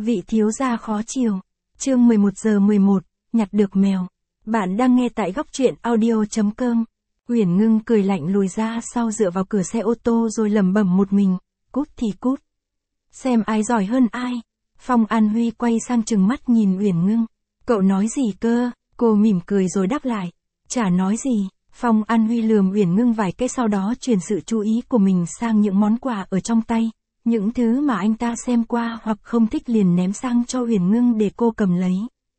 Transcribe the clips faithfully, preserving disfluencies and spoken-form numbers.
Vị thiếu gia khó chiều. Chương mười một giờ mười một, nhặt được mèo. Bạn đang nghe tại góc truyện audio chấm com. Uyển Ngưng cười lạnh lùi ra sau dựa vào cửa xe ô tô rồi lẩm bẩm một mình, cút thì cút. Xem ai giỏi hơn ai. Phong An Huy quay sang trừng mắt nhìn Uyển Ngưng. Cậu nói gì cơ? Cô mỉm cười rồi đáp lại. Chả nói gì. Phong An Huy lườm Uyển Ngưng vài cái sau đó chuyển sự chú ý của mình sang những món quà ở trong tay. Những thứ mà anh ta xem qua hoặc không thích liền ném sang cho Uyển Ngưng để cô cầm lấy.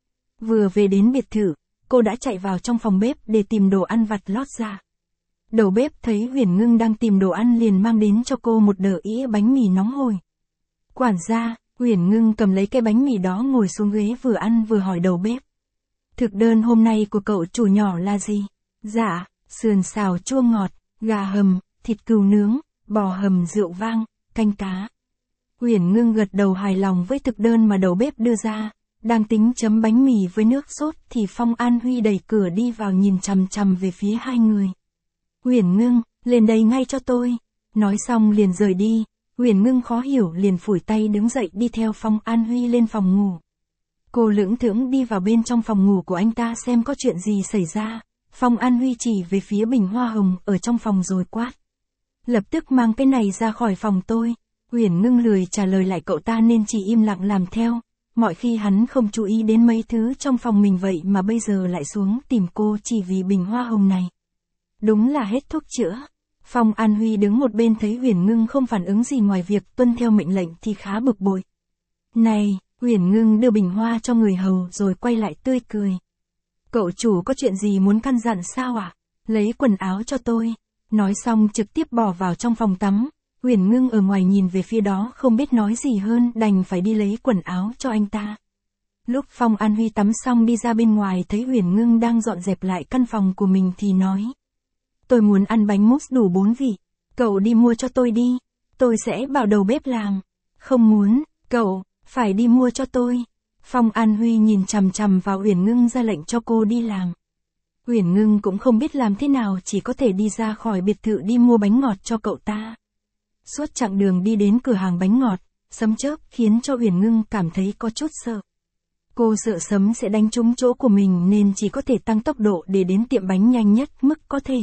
Vừa về đến biệt thự, cô đã chạy vào trong phòng bếp để tìm đồ ăn vặt lót ra. Đầu bếp thấy Uyển Ngưng đang tìm đồ ăn liền mang đến cho cô một đỡ ĩa bánh mì nóng hổi. Quản gia, Uyển Ngưng cầm lấy cái bánh mì đó ngồi xuống ghế vừa ăn vừa hỏi đầu bếp. Thực đơn hôm nay của cậu chủ nhỏ là gì? Dạ, sườn xào chua ngọt, gà hầm, thịt cừu nướng, bò hầm rượu vang, canh cá. Uyển Ngưng gật đầu hài lòng với thực đơn mà đầu bếp đưa ra, đang tính chấm bánh mì với nước sốt thì Phong An Huy đẩy cửa đi vào nhìn chằm chằm về phía hai người. Uyển Ngưng, lên đây ngay cho tôi. Nói xong liền rời đi, Uyển Ngưng khó hiểu liền phủi tay đứng dậy đi theo Phong An Huy lên phòng ngủ. Cô lững thững đi vào bên trong phòng ngủ của anh ta xem có chuyện gì xảy ra. Phong An Huy chỉ về phía bình hoa hồng ở trong phòng rồi quát. Lập tức mang cái này ra khỏi phòng tôi. Uyển Ngưng lười trả lời lại cậu ta nên chỉ im lặng làm theo. Mọi khi hắn không chú ý đến mấy thứ trong phòng mình vậy mà bây giờ lại xuống tìm cô chỉ vì bình hoa hồng này. Đúng là hết thuốc chữa. Phong An Huy đứng một bên thấy Uyển Ngưng không phản ứng gì ngoài việc tuân theo mệnh lệnh thì khá bực bội. Này, Uyển Ngưng đưa bình hoa cho người hầu rồi quay lại tươi cười. Cậu chủ có chuyện gì muốn căn dặn sao ạ? À? Lấy quần áo cho tôi. Nói xong trực tiếp bỏ vào trong phòng tắm. Uyển Ngưng ở ngoài nhìn về phía đó không biết nói gì hơn đành phải đi lấy quần áo cho anh ta. Lúc Phong An Huy tắm xong đi ra bên ngoài thấy Uyển Ngưng đang dọn dẹp lại căn phòng của mình thì nói. Tôi muốn ăn bánh mousse đủ bốn vị. Cậu đi mua cho tôi đi. Tôi sẽ bảo đầu bếp làm. Không muốn, cậu, phải đi mua cho tôi. Phong An Huy nhìn chằm chằm vào Uyển Ngưng ra lệnh cho cô đi làm. Uyển Ngưng cũng không biết làm thế nào chỉ có thể đi ra khỏi biệt thự đi mua bánh ngọt cho cậu ta. Suốt chặng đường đi đến cửa hàng bánh ngọt, sấm chớp khiến cho Uyển Ngưng cảm thấy có chút sợ. Cô sợ sấm sẽ đánh trúng chỗ của mình nên chỉ có thể tăng tốc độ để đến tiệm bánh nhanh nhất mức có thể.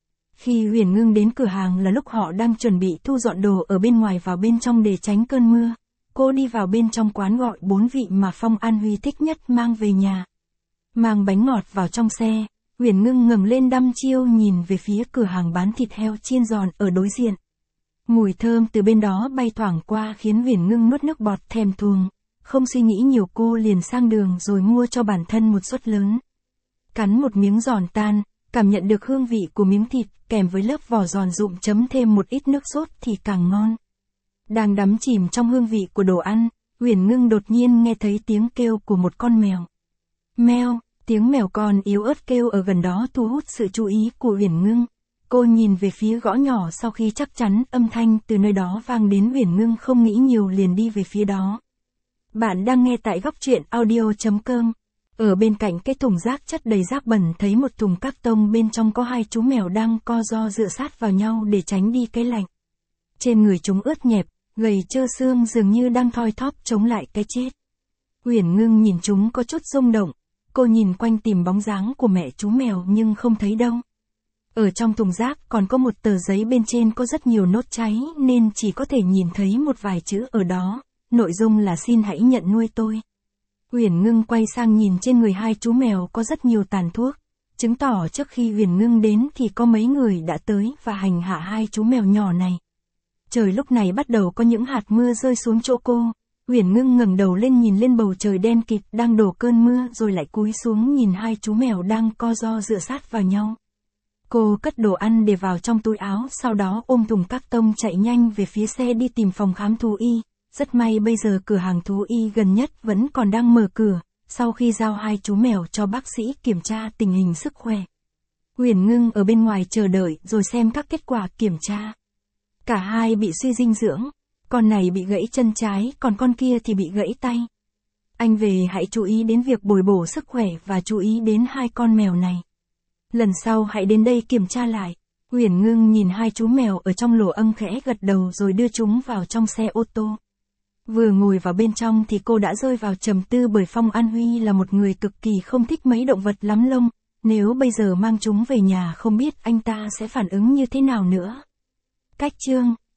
Khi Uyển Ngưng đến cửa hàng là lúc họ đang chuẩn bị thu dọn đồ ở bên ngoài vào bên trong để tránh cơn mưa. Cô đi vào bên trong quán gọi bốn vị mà Phong An Huy thích nhất mang về nhà. Mang bánh ngọt vào trong xe, Uyển Ngưng ngẩng lên đăm chiêu nhìn về phía cửa hàng bán thịt heo chiên giòn ở đối diện. Mùi thơm từ bên đó bay thoảng qua khiến Uyển Ngưng nuốt nước bọt thèm thuồng. Không suy nghĩ nhiều cô liền sang đường rồi mua cho bản thân một suất lớn. Cắn một miếng giòn tan, cảm nhận được hương vị của miếng thịt kèm với lớp vỏ giòn rụm chấm thêm một ít nước sốt thì càng ngon. Đang đắm chìm trong hương vị của đồ ăn, Uyển Ngưng đột nhiên nghe thấy tiếng kêu của một con mèo. Meo, tiếng mèo con yếu ớt kêu ở gần đó thu hút sự chú ý của Uyển Ngưng. Cô nhìn về phía gõ nhỏ sau khi chắc chắn âm thanh từ nơi đó vang đến Uyển Ngưng không nghĩ nhiều liền đi về phía đó. Bạn đang nghe tại góc truyện audio chấm com. Ở bên cạnh cái thùng rác chất đầy rác bẩn thấy một thùng các tông bên trong có hai chú mèo đang co ro dựa sát vào nhau để tránh đi cái lạnh. Trên người chúng ướt nhẹp, gầy trơ xương dường như đang thoi thóp chống lại cái chết. Uyển Ngưng nhìn chúng có chút rung động, cô nhìn quanh tìm bóng dáng của mẹ chú mèo nhưng không thấy đâu. Ở trong thùng rác còn có một tờ giấy bên trên có rất nhiều nốt cháy nên chỉ có thể nhìn thấy một vài chữ ở đó, nội dung là xin hãy nhận nuôi tôi. Uyển Ngưng quay sang nhìn trên người hai chú mèo có rất nhiều tàn thuốc, chứng tỏ trước khi Uyển Ngưng đến thì có mấy người đã tới và hành hạ hai chú mèo nhỏ này. Trời lúc này bắt đầu có những hạt mưa rơi xuống chỗ cô. Uyển Ngưng ngẩng đầu lên nhìn lên bầu trời đen kịt đang đổ cơn mưa rồi lại cúi xuống nhìn hai chú mèo đang co ro dựa sát vào nhau. Cô cất đồ ăn để vào trong túi áo sau đó ôm thùng các tông chạy nhanh về phía xe đi tìm phòng khám thú y. Rất may bây giờ cửa hàng thú y gần nhất vẫn còn đang mở cửa, sau khi giao hai chú mèo cho bác sĩ kiểm tra tình hình sức khỏe. Uyển Ngưng ở bên ngoài chờ đợi rồi xem các kết quả kiểm tra. Cả hai bị suy dinh dưỡng, con này bị gãy chân trái còn con kia thì bị gãy tay. Anh về hãy chú ý đến việc bồi bổ sức khỏe và chú ý đến hai con mèo này. Lần sau hãy đến đây kiểm tra lại. Uyển Ngưng nhìn hai chú mèo ở trong lỗ âm khẽ gật đầu rồi đưa chúng vào trong xe ô tô. Vừa ngồi vào bên trong thì cô đã rơi vào trầm tư bởi Phong An Huy là một người cực kỳ không thích mấy động vật lắm lông, nếu bây giờ mang chúng về nhà không biết anh ta sẽ phản ứng như thế nào nữa. Cách chương